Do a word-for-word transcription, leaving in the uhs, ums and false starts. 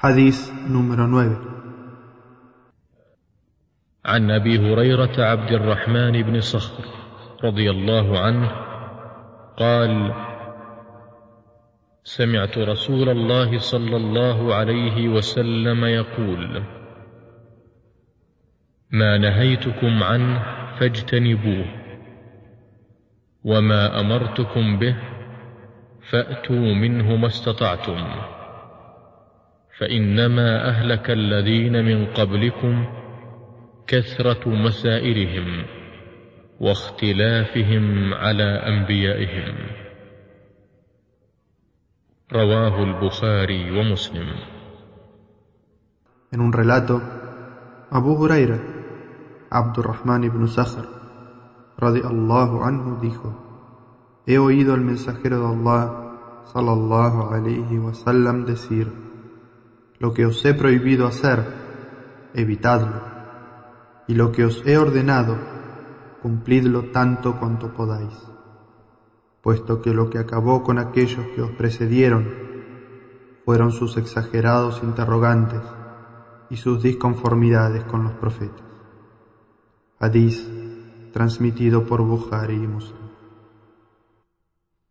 Hadith número nueve. عن أبي هريرة عبد الرحمن بن صخر رضي الله عنه قال: سمعت رسول الله صلى الله عليه وسلم يقول: ما نهيتكم عنه فاجتنبوه، وما أمرتكم به فأتوا منه ما استطعتم، فإنما أهلك الذين من قبلكم كثرة مسائلهم واختلافهم على أنبيائهم. رواه البخاري ومسلم. En un relato, Abu Huraira, Abdurrahman ibn Sakhr, radiallahu anhu, dijo: He oído al mensajero de Allah, sallallahu alayhi wa sallam, decir: Lo que os he prohibido hacer, evitadlo, y lo que os he ordenado, cumplidlo tanto cuanto podáis, puesto que lo que acabó con aquellos que os precedieron fueron sus exagerados interrogantes y sus disconformidades con los profetas. Hadith transmitido por Bukhari y Muslim.